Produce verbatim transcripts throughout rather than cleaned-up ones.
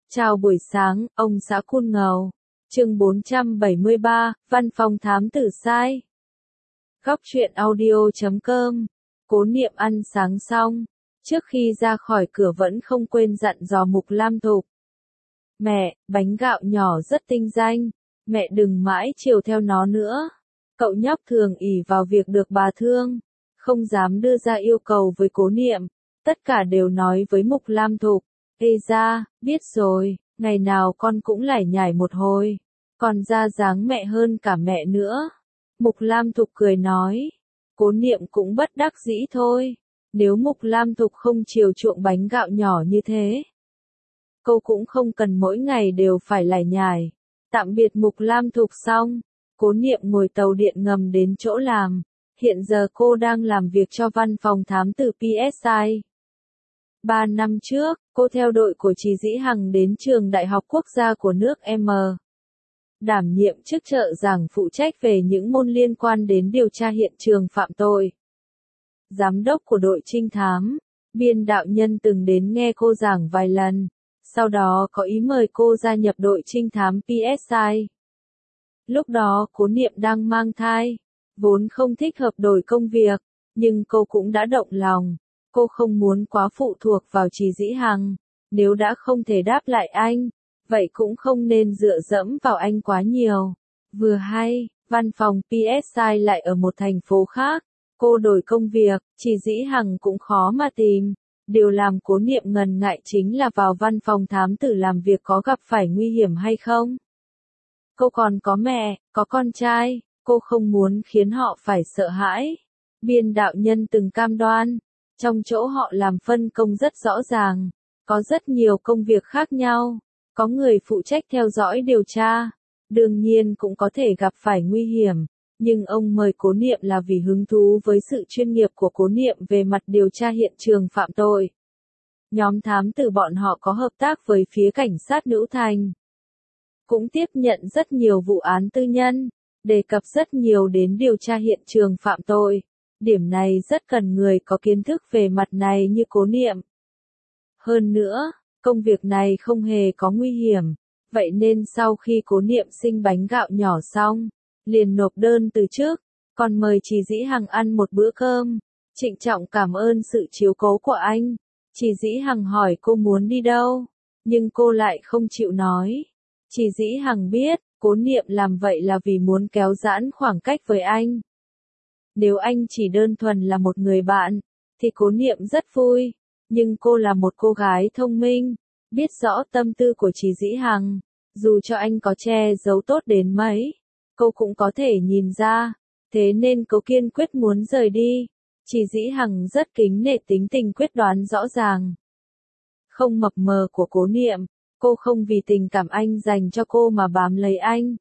Chào buổi sáng, ông xã Cun Ngầu. Chương bốn trăm bảy mươi ba, Văn phòng thám tử sai. Góc truyện audio chấm com. Cố Niệm ăn sáng xong, trước khi ra khỏi cửa vẫn không quên dặn dò Mục Lam Thục. Mẹ, bánh gạo nhỏ rất tinh danh, mẹ đừng mãi chiều theo nó nữa. Cậu nhóc thường ỷ vào việc được bà thương, không dám đưa ra yêu cầu với Cố Niệm, tất cả đều nói với Mục Lam Thục. Ê ra, biết rồi, ngày nào con cũng lải nhải một hồi, còn ra dáng mẹ hơn cả mẹ nữa. Mục Lam Thục cười nói. Cố Niệm cũng bất đắc dĩ thôi, nếu Mục Lam Thục không chiều chuộng bánh gạo nhỏ như thế, cô cũng không cần mỗi ngày đều phải lải nhải. Tạm biệt Mục Lam Thục xong, Cố Niệm ngồi tàu điện ngầm đến chỗ làm. Hiện giờ cô đang làm việc cho văn phòng thám tử pê ét i. Ba năm trước, cô theo đội của Trì Dĩ Hằng đến trường Đại học Quốc gia của nước M. Đảm nhiệm chức trợ giảng phụ trách về những môn liên quan đến điều tra hiện trường phạm tội. Giám đốc của đội trinh thám, Biên Đạo Nhân từng đến nghe cô giảng vài lần, sau đó có ý mời cô gia nhập đội trinh thám pê ét i. Lúc đó Cố Niệm đang mang thai, vốn không thích hợp đổi công việc, nhưng cô cũng đã động lòng. Cô không muốn quá phụ thuộc vào Trì Dĩ Hằng, nếu đã không thể đáp lại anh, vậy cũng không nên dựa dẫm vào anh quá nhiều. Vừa hay, văn phòng pê ét i lại ở một thành phố khác, cô đổi công việc, Trì Dĩ Hằng cũng khó mà tìm. Điều làm Cố Niệm ngần ngại chính là vào văn phòng thám tử làm việc có gặp phải nguy hiểm hay không. Cô còn có mẹ, có con trai, cô không muốn khiến họ phải sợ hãi. Biên Đạo Nhân từng cam đoan, trong chỗ họ làm phân công rất rõ ràng, có rất nhiều công việc khác nhau, có người phụ trách theo dõi điều tra, đương nhiên cũng có thể gặp phải nguy hiểm, nhưng ông mời Cố Niệm là vì hứng thú với sự chuyên nghiệp của Cố Niệm về mặt điều tra hiện trường phạm tội. Nhóm thám tử bọn họ có hợp tác với phía cảnh sát Nữ Thành, cũng tiếp nhận rất nhiều vụ án tư nhân, đề cập rất nhiều đến điều tra hiện trường phạm tội. Điểm này rất cần người có kiến thức về mặt này như Cố Niệm. Hơn nữa, công việc này không hề có nguy hiểm, vậy nên sau khi Cố Niệm sinh bánh gạo nhỏ xong, liền nộp đơn từ chức, còn mời Trì Dĩ Hằng ăn một bữa cơm, trịnh trọng cảm ơn sự chiếu cố của anh. Trì Dĩ Hằng hỏi cô muốn đi đâu, nhưng cô lại không chịu nói. Trì Dĩ Hằng biết, Cố Niệm làm vậy là vì muốn kéo giãn khoảng cách với anh. Nếu anh chỉ đơn thuần là một người bạn, thì Cố Niệm rất vui, nhưng cô là một cô gái thông minh, biết rõ tâm tư của Trì Dĩ Hằng, dù cho anh có che giấu tốt đến mấy, cô cũng có thể nhìn ra, thế nên cô kiên quyết muốn rời đi. Trì Dĩ Hằng rất kính nể tính tình quyết đoán rõ ràng, không mập mờ của Cố Niệm, cô không vì tình cảm anh dành cho cô mà bám lấy anh,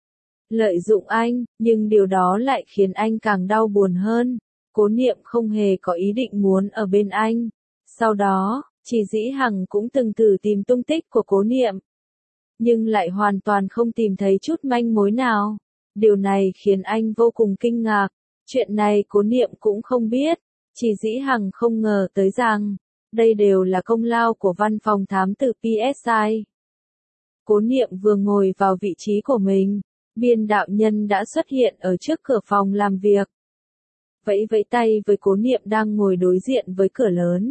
lợi dụng anh, nhưng điều đó lại khiến anh càng đau buồn hơn. Cố Niệm không hề có ý định muốn ở bên anh. Sau đó, Trì Dĩ Hằng cũng từng thử tìm tung tích của Cố Niệm, nhưng lại hoàn toàn không tìm thấy chút manh mối nào. Điều này khiến anh vô cùng kinh ngạc. Chuyện này Cố Niệm cũng không biết. Trì Dĩ Hằng không ngờ tới rằng, đây đều là công lao của văn phòng thám tử pê ét i. Cố Niệm vừa ngồi vào vị trí của mình, Biên Đạo Nhân đã xuất hiện ở trước cửa phòng làm việc. Vẫy vẫy tay với Cố Niệm đang ngồi đối diện với cửa lớn.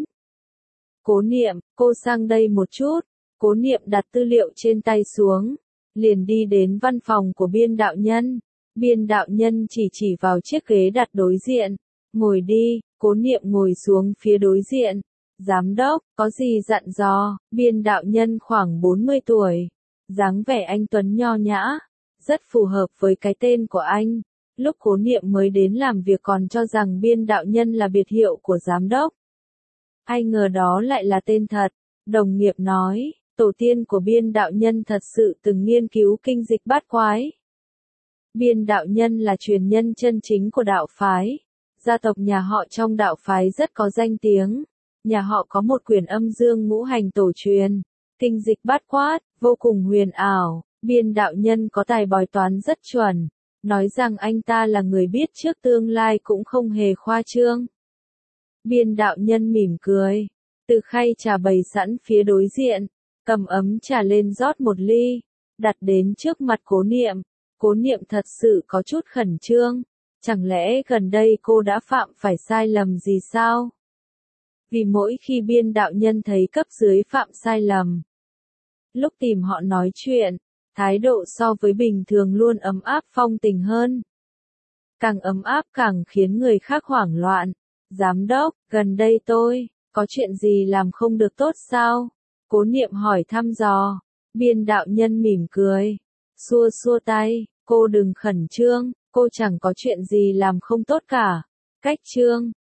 Cố Niệm, cô sang đây một chút. Cố Niệm đặt tư liệu trên tay xuống, liền đi đến văn phòng của Biên Đạo Nhân. Biên Đạo Nhân chỉ chỉ vào chiếc ghế đặt đối diện. Ngồi đi. Cố Niệm ngồi xuống phía đối diện. Giám đốc, có gì dặn dò? Biên Đạo Nhân khoảng bốn mươi tuổi, dáng vẻ anh tuấn nho nhã, rất phù hợp với cái tên của anh. Lúc Cố Niệm mới đến làm việc còn cho rằng Biên Đạo Nhân là biệt hiệu của giám đốc. Ai ngờ đó lại là tên thật. Đồng nghiệp nói, tổ tiên của Biên Đạo Nhân thật sự từng nghiên cứu kinh dịch bát quái. Biên Đạo Nhân là truyền nhân chân chính của đạo phái. Gia tộc nhà họ trong đạo phái rất có danh tiếng. Nhà họ có một quyển âm dương ngũ hành tổ truyền, kinh dịch bát quát, vô cùng huyền ảo. Biên Đạo Nhân có tài bói toán rất chuẩn, nói rằng anh ta là người biết trước tương lai cũng không hề khoa trương. Biên Đạo Nhân mỉm cười, từ khay trà bày sẵn phía đối diện, cầm ấm trà lên rót một ly, đặt đến trước mặt Cố Niệm. Cố Niệm thật sự có chút khẩn trương, chẳng lẽ gần đây cô đã phạm phải sai lầm gì sao? Vì mỗi khi Biên đạo nhân thấy cấp dưới phạm sai lầm, lúc tìm họ nói chuyện, thái độ so với bình thường luôn ấm áp phong tình hơn. Càng ấm áp càng khiến người khác hoảng loạn. Giám đốc, gần đây tôi, có chuyện gì làm không được tốt sao? Cố Niệm hỏi thăm dò. Biên đạo nhân mỉm cười, xua xua tay, cô đừng khẩn trương, cô chẳng có chuyện gì làm không tốt cả. Cách trương,